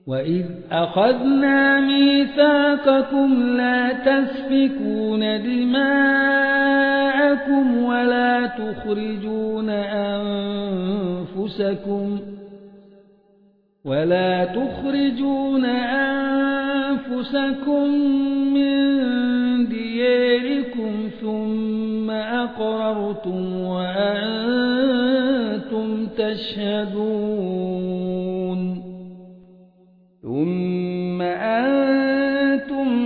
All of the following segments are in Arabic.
وإذ أخذنا ميثاقكم لا تسفكون دماءكم ولا تخرجون أنفسكم من دياركم ثم أقررتم وأنتم تشهدون ثم أنتم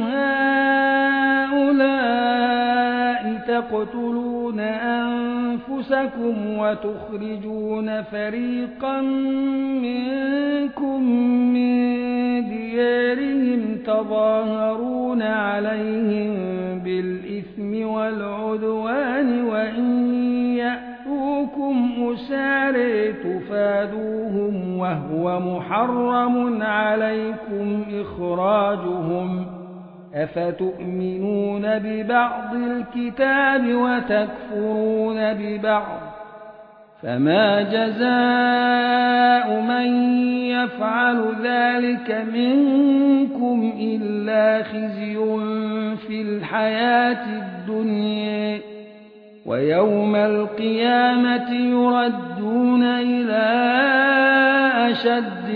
هؤلاء تقتلون أنفسكم وتخرجون فريقا منكم من ديارهم تظاهرون عليهم بالإثم والعدوان وإن يأتوكم أسارى تفادوهم وهو محرم عليكم إخراجهم أفتؤمنون ببعض الكتاب وتكفرون ببعض فما جزاء من يفعل ذلك منكم إلا خزي في الحياة الدنيا ويوم القيامة يردون إلى أشد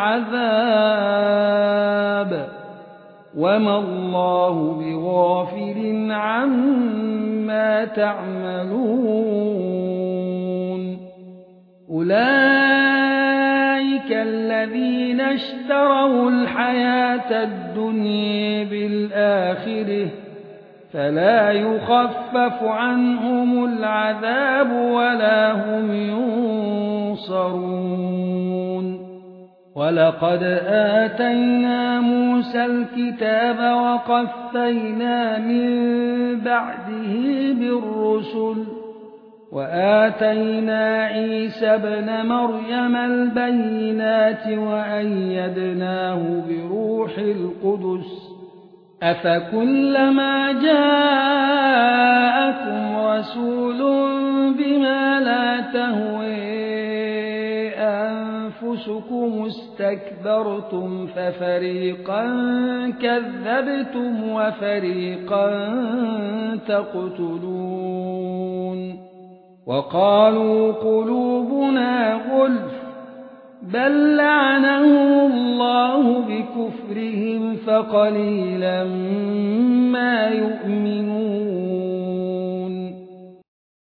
العذاب وما الله بغافل عما تعملون أولئك الذين اشتروا الحياة الدنيا بالآخرة فلا يخفف عنهم العذاب ولا هم ينصرون ولقد آتينا موسى الكتاب وقفينا من بعده بالرسل وآتينا عيسى ابن مريم البينات وأيدناه بروح القدس أفكلما جاءكم رسول بما لا تهوي أنفسكم استكبرتم ففريقا كذبتم وفريقا تقتلون وقالوا قلوبنا غلف بل لعنهم الله بكفرهم فقليلا ما يؤمنون